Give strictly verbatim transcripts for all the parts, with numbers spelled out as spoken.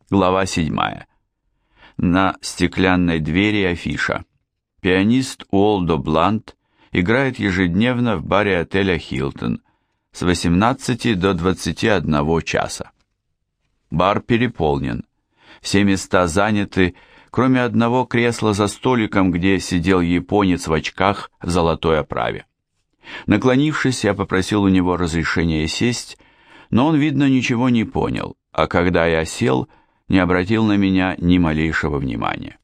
Глава седьмая. На стеклянной двери афиша. Пианист Уолдо Блант играет ежедневно в баре отеля «Хилтон» с восемнадцати до двадцати одного часа. Бар переполнен. Все места заняты, кроме одного кресла за столиком, где сидел японец в очках в золотой оправе. Наклонившись, я попросил у него разрешения сесть, но он, видно, ничего не понял, а когда я сел, не обратил на меня ни малейшего внимания.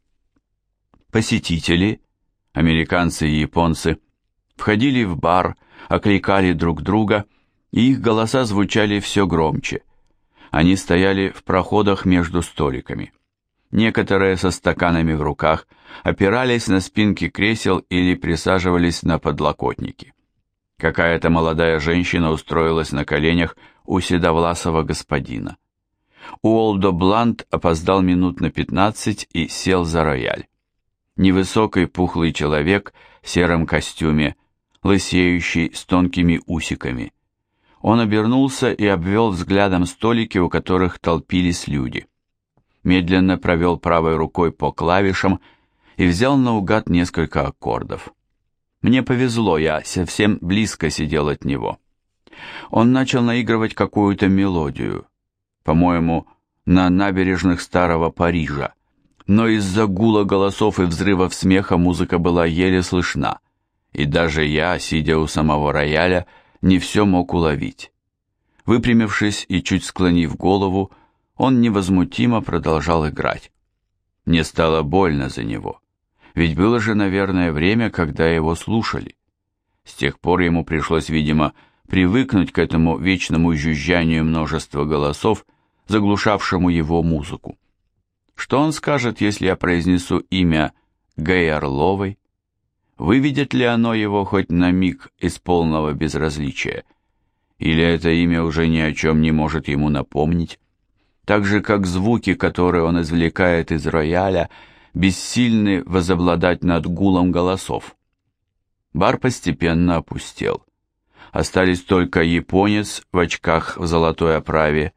Посетители, американцы и японцы, входили в бар, окликали друг друга, и их голоса звучали все громче. Они стояли в проходах между столиками. Некоторые со стаканами в руках опирались на спинки кресел или присаживались на подлокотники. Какая-то молодая женщина устроилась на коленях у седовласого господина. Уолдо Блант опоздал минут на пятнадцать и сел за рояль. Невысокий пухлый человек в сером костюме, лысеющий с тонкими усиками. Он обернулся и обвел взглядом столики, у которых толпились люди. Медленно провел правой рукой по клавишам и взял наугад несколько аккордов. Мне повезло, я совсем близко сидел от него. Он начал наигрывать какую-то мелодию, по-моему, на набережных Старого Парижа, но из-за гула голосов и взрывов смеха музыка была еле слышна, и даже я, сидя у самого рояля, не все мог уловить. Выпрямившись и чуть склонив голову, он невозмутимо продолжал играть. Мне стало больно за него, ведь было же, наверное, время, когда его слушали. С тех пор ему пришлось, видимо, привыкнуть к этому вечному жужжанию множества голосов, заглушавшему его музыку. Что он скажет, если я произнесу имя Гэй Орловой? Выведет ли оно его хоть на миг из полного безразличия? Или это имя уже ни о чем не может ему напомнить? Так же, как звуки, которые он извлекает из рояля, бессильны возобладать над гулом голосов. Бар постепенно опустел. Остались только японец в очках в золотой оправе,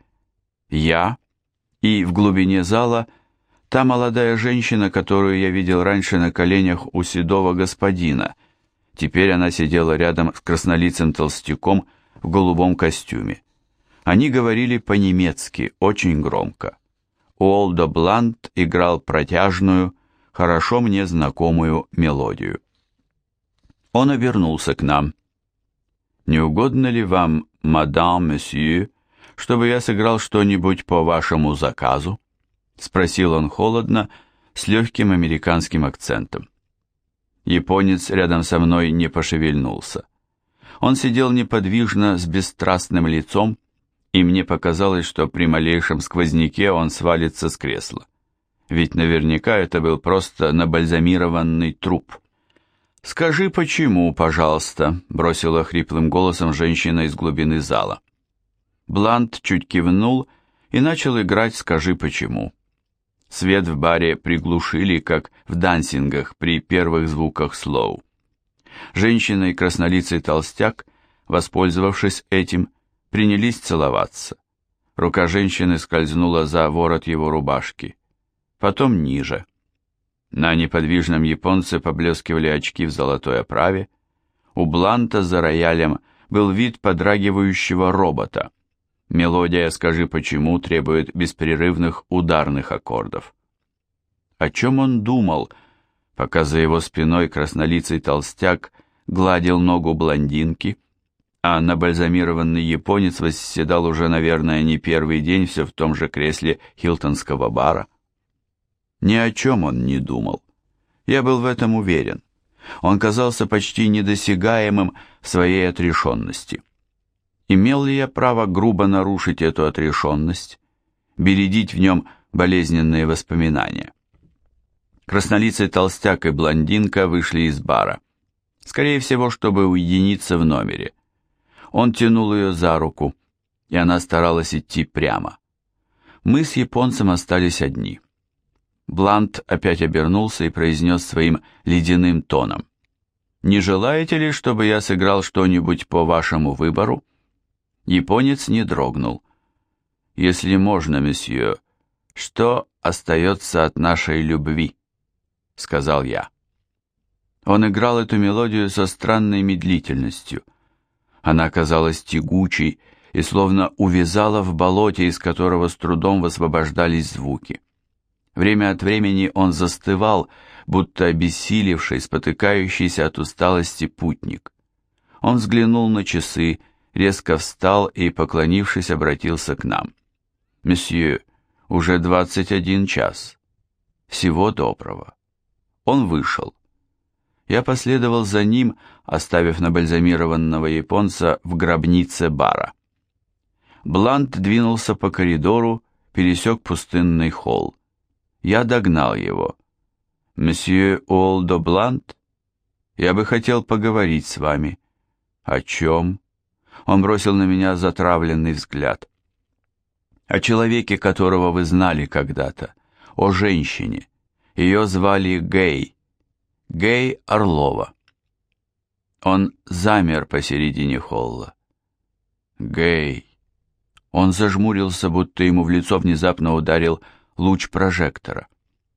я и в глубине зала та молодая женщина, которую я видел раньше на коленях у седого господина. Теперь она сидела рядом с краснолицым толстяком в голубом костюме. Они говорили по-немецки, очень громко. Уолдо Блант играл протяжную, хорошо мне знакомую мелодию. Он обернулся к нам. «Не угодно ли вам, мадам, месье, чтобы я сыграл что-нибудь по вашему заказу?» — спросил он холодно, с легким американским акцентом. Японец рядом со мной не пошевельнулся. Он сидел неподвижно с бесстрастным лицом, и мне показалось, что при малейшем сквозняке он свалится с кресла. Ведь наверняка это был просто набальзамированный труп. «Скажи, почему, пожалуйста», — бросила хриплым голосом женщина из глубины зала. Блант чуть кивнул и начал играть «Скажи, почему». Свет в баре приглушили, как в дансингах при первых звуках слоу. Женщина и краснолицый толстяк, воспользовавшись этим, принялись целоваться. Рука женщины скользнула за ворот его рубашки, потом ниже. На неподвижном японце поблескивали очки в золотой оправе. У Бланта за роялем был вид подрагивающего робота. Мелодия «Скажи почему» требует беспрерывных ударных аккордов. О чем он думал, пока за его спиной краснолицый толстяк гладил ногу блондинки, а набальзамированный японец восседал уже, наверное, не первый день все в том же кресле хилтонского бара? Ни о чем он не думал. Я был в этом уверен. Он казался почти недосягаемым в своей отрешенности. Имел ли я право грубо нарушить эту отрешенность, бередить в нем болезненные воспоминания? Краснолицый толстяк и блондинка вышли из бара. Скорее всего, чтобы уединиться в номере. Он тянул ее за руку, и она старалась идти прямо. Мы с японцем остались одни. Блант опять обернулся и произнес своим ледяным тоном: «Не желаете ли, чтобы я сыграл что-нибудь по вашему выбору?» Японец не дрогнул. «Если можно, месье, «Что остается от нашей любви?» — сказал я. Он играл эту мелодию со странной медлительностью. Она казалась тягучей и словно увязала в болоте, из которого с трудом высвобождались звуки. Время от времени он застывал, будто обессилевший, спотыкающийся от усталости путник. Он взглянул на часы, резко встал и, поклонившись, обратился к нам. «Месье, уже двадцать один час. Всего доброго». Он вышел. Я последовал за ним, оставив набальзамированного японца в гробнице бара. Блант двинулся по коридору, пересек пустынный холл. Я догнал его. «Месье Уолдо Блант, я бы хотел поговорить с вами». «О чем?» Он бросил на меня затравленный взгляд. «О человеке, которого вы знали когда-то, о женщине. Ее звали Гей. Гей Орлова». Он замер посередине холла. «Гей». Он зажмурился, будто ему в лицо внезапно ударил луч прожектора.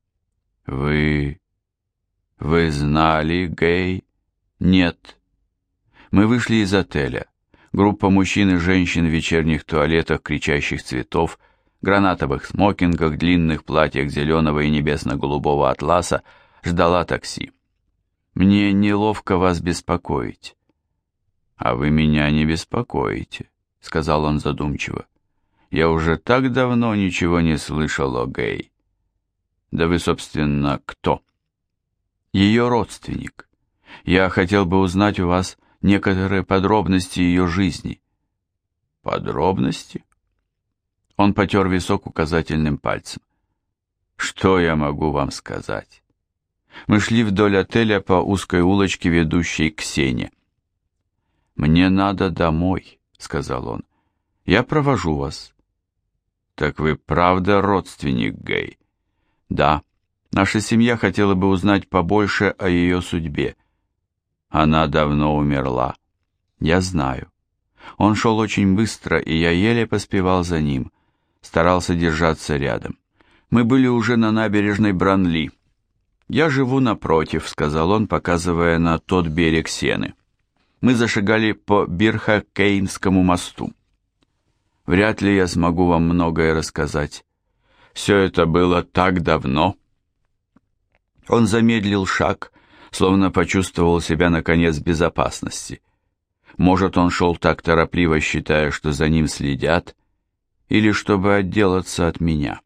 «Вы... вы знали Гей?» «Нет». Мы вышли из отеля. Группа мужчин и женщин в вечерних туалетах кричащих цветов, гранатовых смокингах, длинных платьях зеленого и небесно-голубого атласа ждала такси. «Мне неловко вас беспокоить». «А вы меня не беспокоите», — сказал он задумчиво. «Я уже так давно ничего не слышал о Гей». «Да вы, собственно, кто?» «Ее родственник. Я хотел бы узнать у вас некоторые подробности ее жизни». «Подробности?» Он потер висок указательным пальцем. «Что я могу вам сказать?» Мы шли вдоль отеля по узкой улочке, ведущей к Сене. «Мне надо домой», — сказал он. «Я провожу вас». «Так вы правда родственник Гей?» «Да. Наша семья хотела бы узнать побольше о ее судьбе». «Она давно умерла». «Я знаю». Он шел очень быстро, и я еле поспевал за ним, старался держаться рядом. Мы были уже на набережной Бранли. «Я живу напротив», — сказал он, показывая на тот берег Сены. Мы зашагали по Бирхакеймскому мосту. «Вряд ли я смогу вам многое рассказать. Все это было так давно». Он замедлил шаг, словно почувствовал себя, наконец, в безопасности. Может, он шел так торопливо, считая, что за ним следят, или чтобы отделаться от меня.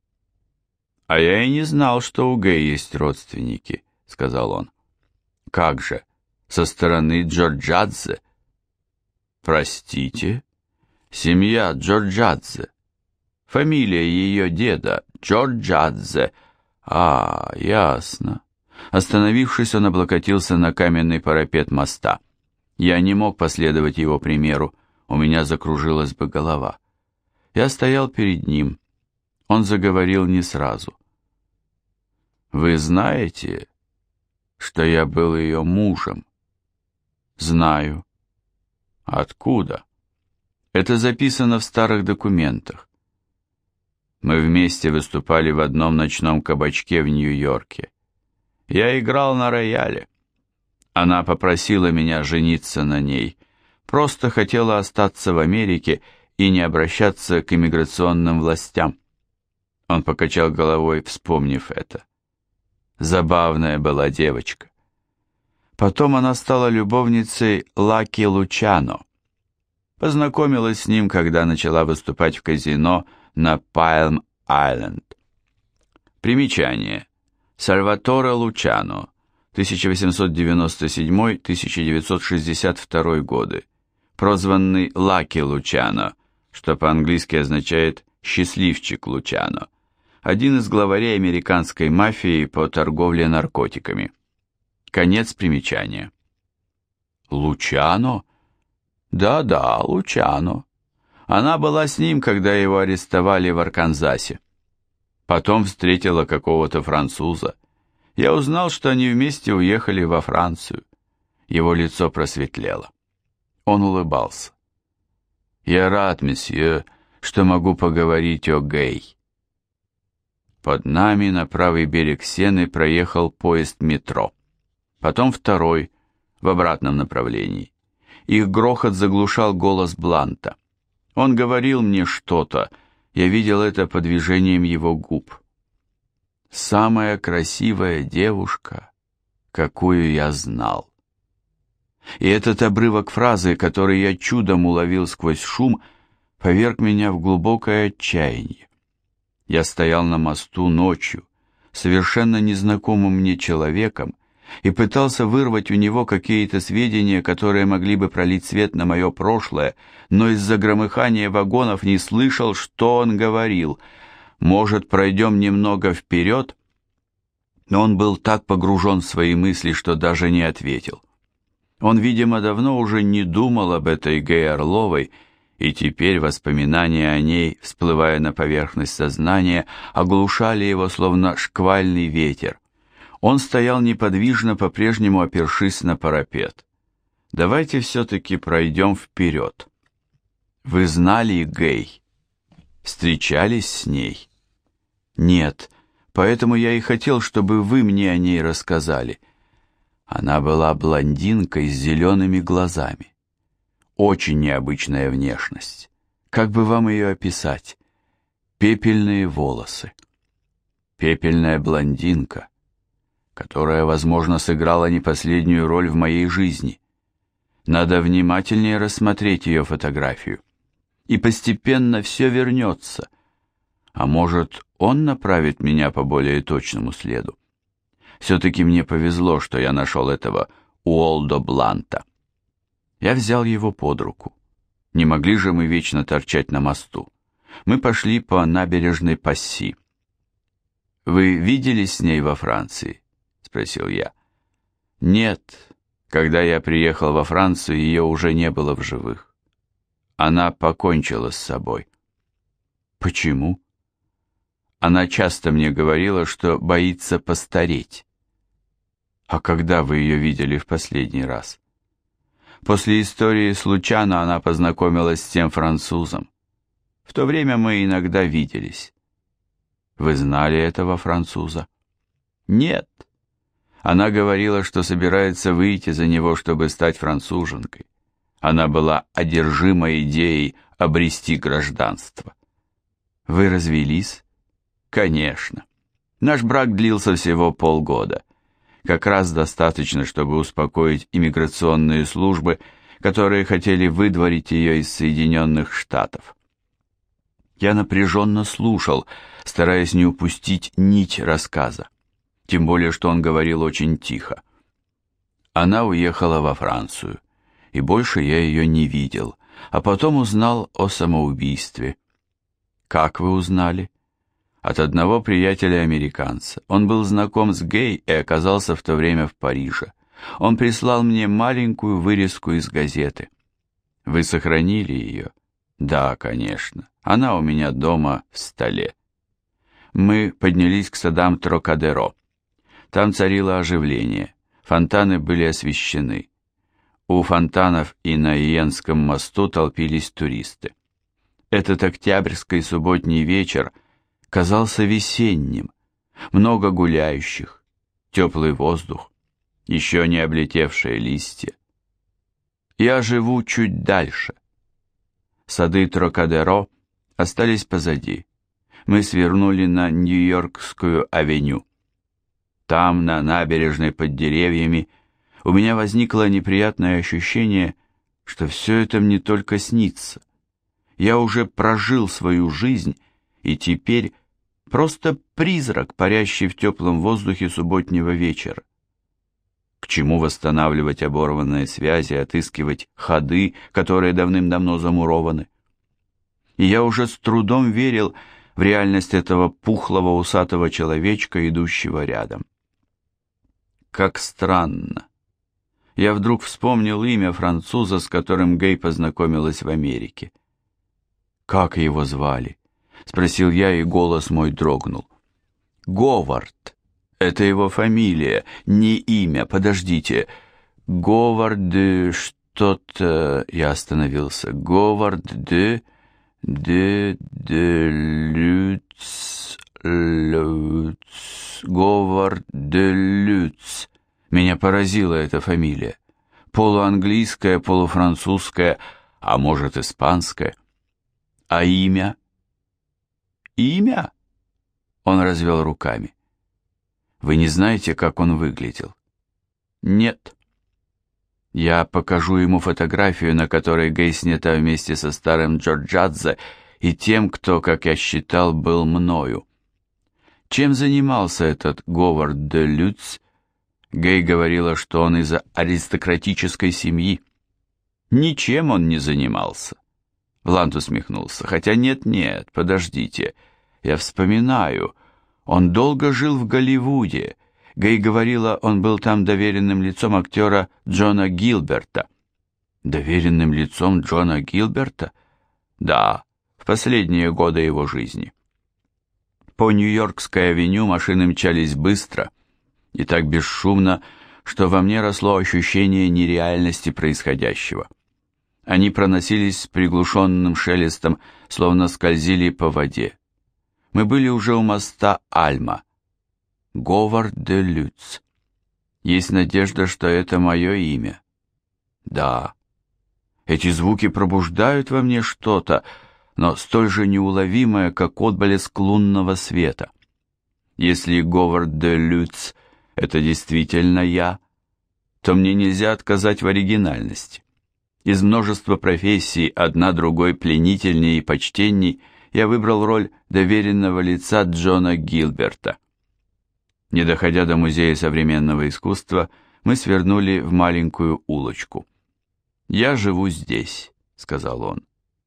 «А я и не знал, что у Гей есть родственники», — сказал он. «Как же, со стороны Джорджадзе?» «Простите?» «Семья Джорджадзе. Фамилия ее деда Джорджадзе». «А, ясно». Остановившись, он облокотился на каменный парапет моста. Я не мог последовать его примеру, у меня закружилась бы голова. Я стоял перед ним. Он заговорил не сразу. «Вы знаете, что я был ее мужем?» «Знаю». «Откуда?» «Это записано в старых документах. Мы вместе выступали в одном ночном кабачке в Нью-Йорке. Я играл на рояле. Она попросила меня жениться на ней, просто хотела остаться в Америке и не обращаться к иммиграционным властям». Он покачал головой, вспомнив это. Забавная была девочка. Потом она стала любовницей Лаки Лучано. Познакомилась с ним, когда начала выступать в казино на Пальм-Айленд. Примечание. Сальваторе Лучано, тысяча восемьсот девяносто седьмой — тысяча девятьсот шестьдесят второй годы, прозванный Лаки Лучано, что по-английски означает «счастливчик Лучано», один из главарей американской мафии по торговле наркотиками. Конец примечания. Лучано? Да-да, Лучано. Она была с ним, когда его арестовали в Арканзасе. Потом встретила какого-то француза. Я узнал, что они вместе уехали во Францию. Его лицо просветлело. Он улыбался. «Я рад, месье, что могу поговорить о Гей». Под нами на правый берег Сены проехал поезд метро. Потом второй, в обратном направлении. Их грохот заглушал голос Бланта. Он говорил мне что-то, я видел это по движениям его губ. «Самая красивая девушка, какую я знал». И этот обрывок фразы, который я чудом уловил сквозь шум, поверг меня в глубокое отчаяние. Я стоял на мосту ночью, совершенно незнакомым мне человеком, и пытался вырвать у него какие-то сведения, которые могли бы пролить свет на мое прошлое, но из-за громыхания вагонов не слышал, что он говорил. Может, пройдем немного вперед? Но он был так погружен в свои мысли, что даже не ответил. Он, видимо, давно уже не думал об этой Гэй Орловой, и теперь воспоминания о ней, всплывая на поверхность сознания, оглушали его, словно шквальный ветер. Он стоял неподвижно, по-прежнему опершись на парапет. «Давайте все-таки пройдем вперед». «Вы знали Гэй? Встречались с ней?» «Нет, поэтому я и хотел, чтобы вы мне о ней рассказали». Она была блондинкой с зелеными глазами. Очень необычная внешность. Как бы вам ее описать? Пепельные волосы. Пепельная блондинка, которая, возможно, сыграла не последнюю роль в моей жизни. Надо внимательнее рассмотреть ее фотографию. И постепенно все вернется. А может, он направит меня по более точному следу? Все-таки мне повезло, что я нашел этого Уолдо Бланта. Я взял его под руку. Не могли же мы вечно торчать на мосту. Мы пошли по набережной Пасси. «Вы виделись с ней во Франции?» — спросил я. «Нет, когда я приехал во Францию, ее уже не было в живых. Она покончила с собой». «Почему?» Она часто мне говорила, что боится постареть. «А когда вы ее видели в последний раз?» «После истории с Лучано она познакомилась с тем французом. В то время мы иногда виделись». «Вы знали этого француза?» «Нет». Она говорила, что собирается выйти за него, чтобы стать француженкой. Она была одержима идеей обрести гражданство. «Вы развелись?» «Конечно. Наш брак длился всего полгода. Как раз достаточно, чтобы успокоить иммиграционные службы, которые хотели выдворить ее из Соединенных Штатов». Я напряженно слушал, стараясь не упустить нить рассказа, тем более, что он говорил очень тихо. Она уехала во Францию, и больше я ее не видел, а потом узнал о самоубийстве. «Как вы узнали?» «От одного приятеля-американца. Он был знаком с Гэй и оказался в то время в Париже. Он прислал мне маленькую вырезку из газеты». «Вы сохранили ее?» «Да, конечно. Она у меня дома в столе». Мы поднялись к садам Трокадеро. Там царило оживление. Фонтаны были освещены. У фонтанов и на Иенском мосту толпились туристы. Этот октябрьский субботний вечер казался весенним. Много гуляющих, теплый воздух, еще не облетевшие листья. Я живу чуть дальше. Сады Трокадеро остались позади. Мы свернули на Нью-Йоркскую авеню. Там, на набережной под деревьями, у меня возникло неприятное ощущение, что все это мне только снится. Я уже прожил свою жизнь, и теперь просто призрак, парящий в теплом воздухе субботнего вечера. К чему восстанавливать оборванные связи, отыскивать ходы, которые давным-давно замурованы? И я уже с трудом верил в реальность этого пухлого усатого человечка, идущего рядом. Как странно. Я вдруг вспомнил имя француза, с которым Гэй познакомилась в Америке. «Как его звали?» — спросил я, и голос мой дрогнул. «Говард. Это его фамилия, не имя. Подождите. Говард де что-то...» Я остановился. «Говард де... де... де... Люц... Люц, Говард де Люц. Меня поразила эта фамилия. Полуанглийская, полуфранцузская, а может, испанская. А имя? Имя? Он развел руками. Вы не знаете, как он выглядел? Нет. Я покажу ему фотографию, на которой Гэй снята вместе со старым Джорджадзе и тем, кто, как я считал, был мною. Чем занимался этот Говард де Люц? Гэй говорила, что он из аристократической семьи. Ничем он не занимался. Блант усмехнулся. Хотя нет-нет, подождите. Я вспоминаю. Он долго жил в Голливуде. Гэй говорила, он был там доверенным лицом актера Джона Гилберта. Доверенным лицом Джона Гилберта? Да, в последние годы его жизни. По Нью-Йоркской авеню машины мчались быстро и так бесшумно, что во мне росло ощущение нереальности происходящего. Они проносились с приглушенным шелестом, словно скользили по воде. Мы были уже у моста Альма. Говард де Люц. Есть надежда, что это мое имя. Да. Эти звуки пробуждают во мне что-то, но столь же неуловимое, как отблеск лунного света. Если Говард де Люц — это действительно я, то мне нельзя отказать в оригинальности. Из множества профессий, одна другой пленительней и почтенней, я выбрал роль доверенного лица Джона Гилберта. Не доходя до Музея современного искусства, мы свернули в маленькую улочку. «Я живу здесь», — сказал он.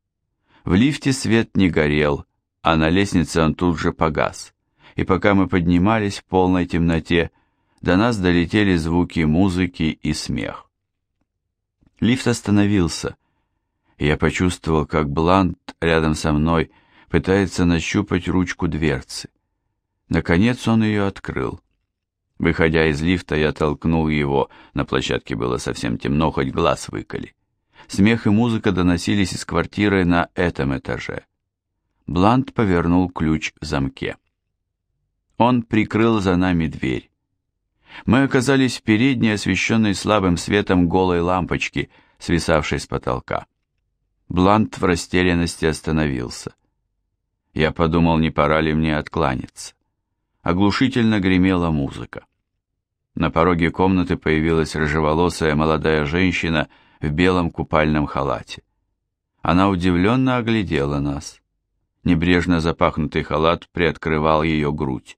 В лифте свет не горел, а на лестнице он тут же погас. И пока мы поднимались в полной темноте, до нас долетели звуки музыки и смех. Лифт остановился, и я почувствовал, как Блант рядом со мной пытается нащупать ручку дверцы. Наконец он ее открыл. Выходя из лифта, я толкнул его, на площадке было совсем темно, хоть глаз выколи. Смех и музыка доносились из квартиры на этом этаже. Блант повернул ключ в замке. Он прикрыл за нами дверь. Мы оказались в передней, освещенной слабым светом голой лампочки, свисавшей с потолка. Блант в растерянности остановился. Я подумал, не пора ли мне откланяться. Оглушительно гремела музыка. На пороге комнаты появилась рыжеволосая молодая женщина в белом купальном халате. Она удивленно оглядела нас. Небрежно запахнутый халат приоткрывал ее грудь.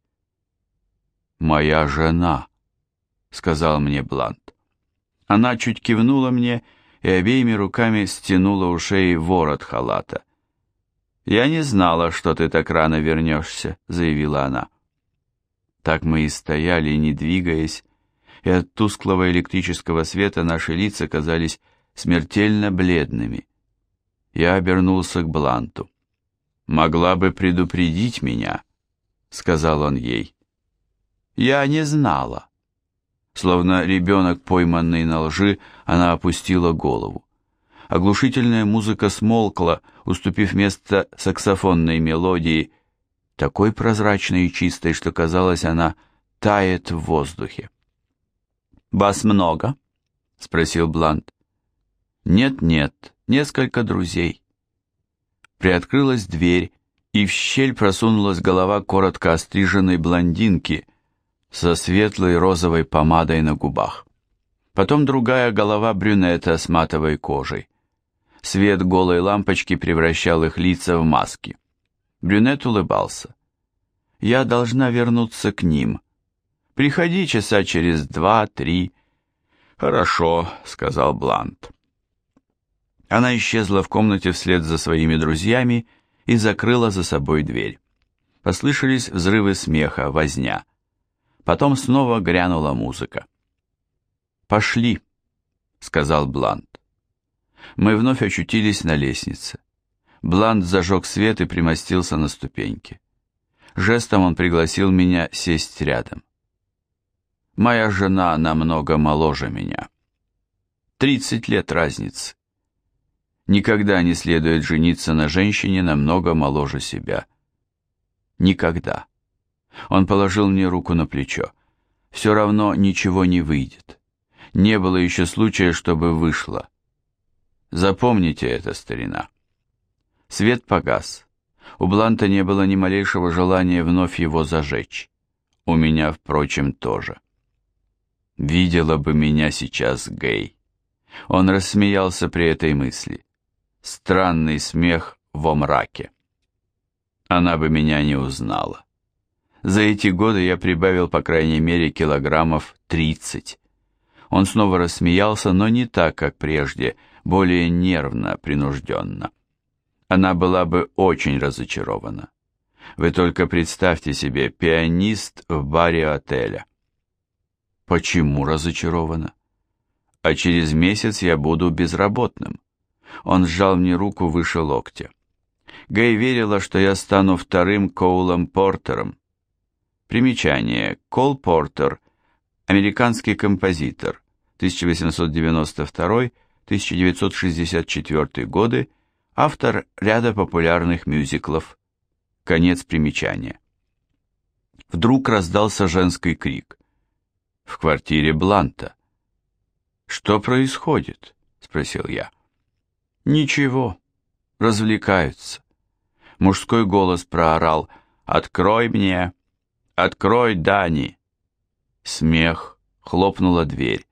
«Моя жена», — сказал мне Блант. Она чуть кивнула мне и обеими руками стянула у шеи ворот халата. «Я не знала, что ты так рано вернешься», — заявила она. Так мы и стояли, не двигаясь, и от тусклого электрического света наши лица казались смертельно бледными. Я обернулся к Бланту. «Могла бы предупредить меня», — сказал он ей. «Я не знала». Словно ребенок, пойманный на лжи, она опустила голову. Оглушительная музыка смолкла, уступив место саксофонной мелодии, такой прозрачной и чистой, что казалось, она тает в воздухе. «Вас много?» — спросил Блант. «Нет-нет, несколько друзей». Приоткрылась дверь, и в щель просунулась голова коротко остриженной блондинки со светлой розовой помадой на губах. Потом другая голова брюнета с матовой кожей. Свет голой лампочки превращал их лица в маски. Брюнет улыбался. «Я должна вернуться к ним. Приходи часа через два-три». «Хорошо», — сказал Блант. Она исчезла в комнате вслед за своими друзьями и закрыла за собой дверь. Послышались взрывы смеха, возня. Потом снова грянула музыка. «Пошли», — сказал Блант. Мы вновь очутились на лестнице. Блант зажег свет и примостился на ступеньке. Жестом он пригласил меня сесть рядом. «Моя жена намного моложе меня. Тридцать лет разницы. Никогда не следует жениться на женщине намного моложе себя. Никогда». Он положил мне руку на плечо. Все равно ничего не выйдет. Не было еще случая, чтобы вышло. Запомните это, старина. Свет погас. У Бланта не было ни малейшего желания вновь его зажечь. У меня, впрочем, тоже. Видела бы меня сейчас Гэй. Он рассмеялся при этой мысли. Странный смех во мраке. Она бы меня не узнала. За эти годы я прибавил, по крайней мере, килограммов тридцать. Он снова рассмеялся, но не так, как прежде, более нервно, принужденно. Она была бы очень разочарована. Вы только представьте себе, пианист в баре отеля. Почему разочарована? А через месяц я буду безработным. Он сжал мне руку выше локтя. Гэй верила, что я стану вторым Коулом Портером. Примечание. Кол Портер, американский композитор, тысяча восемьсот девяносто второй — тысяча девятьсот шестьдесят четвёртый годы, автор ряда популярных мюзиклов. Конец примечания. Вдруг раздался женский крик. В квартире Бланта. «Что происходит?» — спросил я. «Ничего, развлекаются». Мужской голос проорал: «Открой мне! Открой, Дани!» Смех, хлопнула дверь.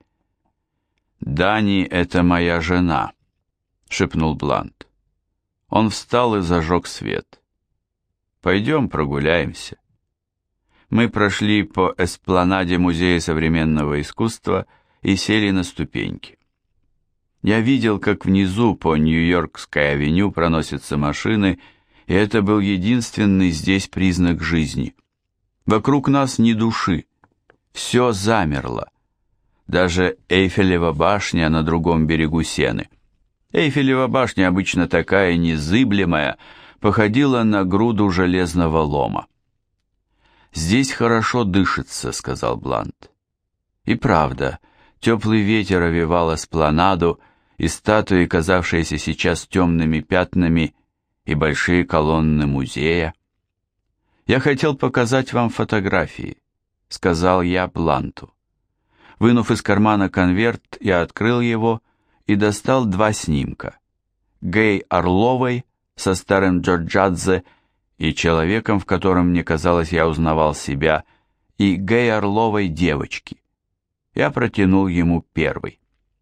«Дани — это моя жена», — шепнул Блант. Он встал и зажег свет. «Пойдем прогуляемся». Мы прошли по эспланаде Музея современного искусства и сели на ступеньки. Я видел, как внизу по Нью-Йоркской авеню проносятся машины, и это был единственный здесь признак жизни. Вокруг нас ни души, все замерло. Даже Эйфелева башня на другом берегу Сены. Эйфелева башня, обычно такая незыблемая, походила на груду железного лома. «Здесь хорошо дышится», — сказал Блант. И правда, теплый ветер овевал эспланаду, и статуи, казавшиеся сейчас темными пятнами, и большие колонны музея. «Я хотел показать вам фотографии», — сказал я Бланту. Вынув из кармана конверт, я открыл его и достал два снимка. Гэй Орловой со старым Джорджадзе и человеком, в котором, мне казалось, я узнавал себя, и Гэй Орловой девочки. Я протянул ему первый.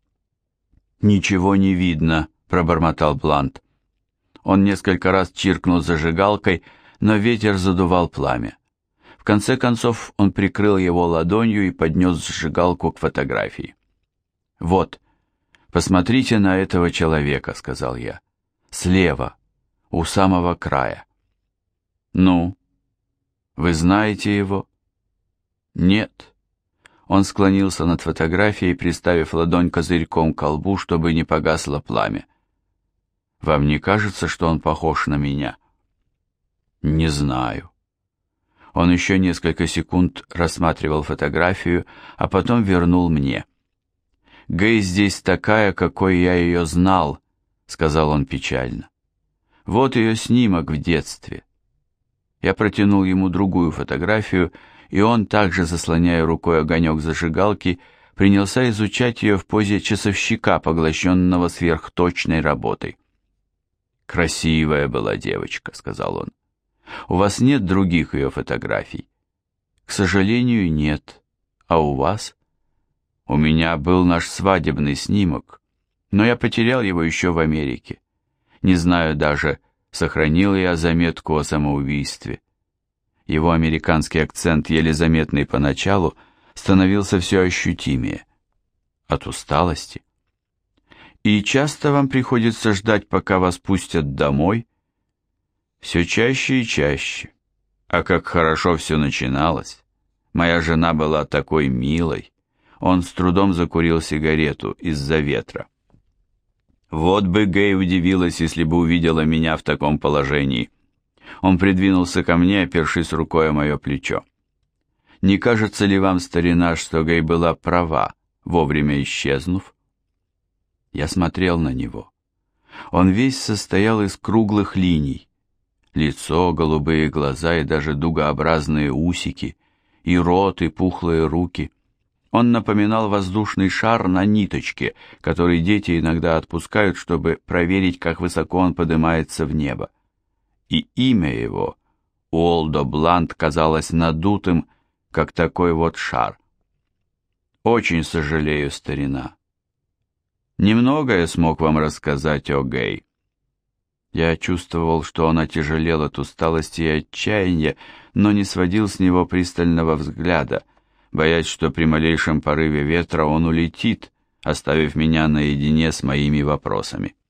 «Ничего не видно», — пробормотал Блант. Он несколько раз чиркнул зажигалкой, но ветер задувал пламя. В конце концов он прикрыл его ладонью и поднес зажигалку к фотографии. «Вот, посмотрите на этого человека», — сказал я. «Слева, у самого края». «Ну, вы знаете его?» «Нет». Он склонился над фотографией, приставив ладонь козырьком к колбу, чтобы не погасло пламя. «Вам не кажется, что он похож на меня?» «Не знаю». Он еще несколько секунд рассматривал фотографию, а потом вернул мне. «Гэй здесь такая, какой я ее знал», — сказал он печально. «Вот ее снимок в детстве». Я протянул ему другую фотографию, и он, также заслоняя рукой огонек зажигалки, принялся изучать ее в позе часовщика, поглощенного сверхточной работой. «Красивая была девочка», — сказал он. «У вас нет других ее фотографий?» «К сожалению, нет. А у вас?» «У меня был наш свадебный снимок, но я потерял его еще в Америке. Не знаю даже, сохранил я заметку о самоубийстве». Его американский акцент, еле заметный поначалу, становился все ощутимее. От усталости. «И часто вам приходится ждать, пока вас пустят домой?» «Все чаще и чаще. А как хорошо все начиналось. Моя жена была такой милой». Он с трудом закурил сигарету из-за ветра. «Вот бы Гэй удивилась, если бы увидела меня в таком положении». Он придвинулся ко мне, опершись рукой о мое плечо. «Не кажется ли вам, старина, что Гэй была права, вовремя исчезнув?» Я смотрел на него. Он весь состоял из круглых линий. Лицо, голубые глаза и даже дугообразные усики, и рот, и пухлые руки. Он напоминал воздушный шар на ниточке, который дети иногда отпускают, чтобы проверить, как высоко он поднимается в небо. И имя его, Уолдо Блант, казалось надутым, как такой вот шар. Очень сожалею, старина. Немного я смог вам рассказать о Гэй. Я чувствовал, что он отяжелел от усталости и отчаяния, но не сводил с него пристального взгляда, боясь, что при малейшем порыве ветра он улетит, оставив меня наедине с моими вопросами.